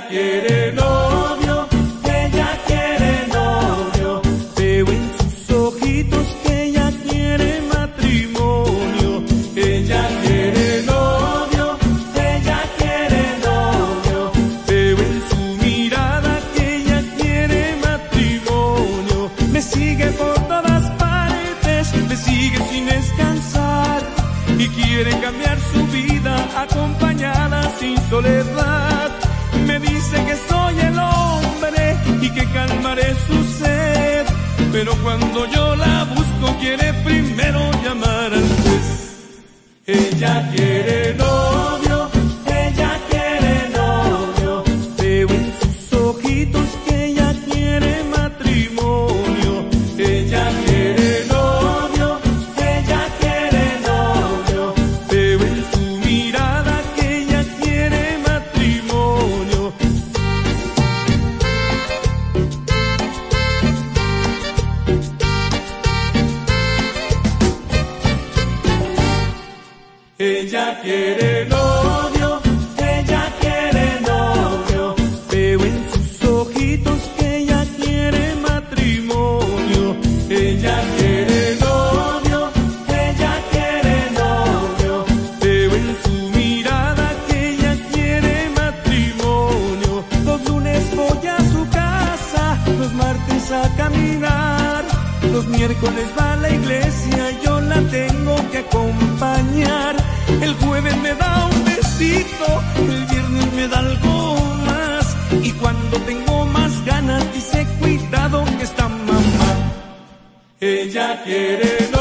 Ella quiere novio, ella quiere novio. Veo en sus ojitos que ella quiere matrimonio. Ella quiere novio, ella quiere novio. Veo en su mirada que ella quiere matrimonio. Me sigue por todas partes, me sigue sin descansar y quiere cambiar su vida acompañada sin soledad. Me dice que soy el hombre y que calmaré su sed, pero cuando yo la busco quiere primero llamar al juez. Ella quiere novio, ella quiere novio. Veo en sus ojitos que ella quiere matrimonio. Ella quiere novio, ella quiere novio. Veo en su mirada que ella quiere matrimonio. Ella quiere novio, ella quiere novio. Veo en sus ojitos que ella quiere matrimonio. Ella quiere novio, ella quiere novio. Veo en su mirada que ella quiere matrimonio. Los lunes voy a su casa, los martes a caminar. Los miércoles va a la iglesia y yo la tengo que acompañar. El jueves me da un besito, el viernes me da algo más. Y cuando tengo más ganas dice cuidado que está mamá. Ella quiere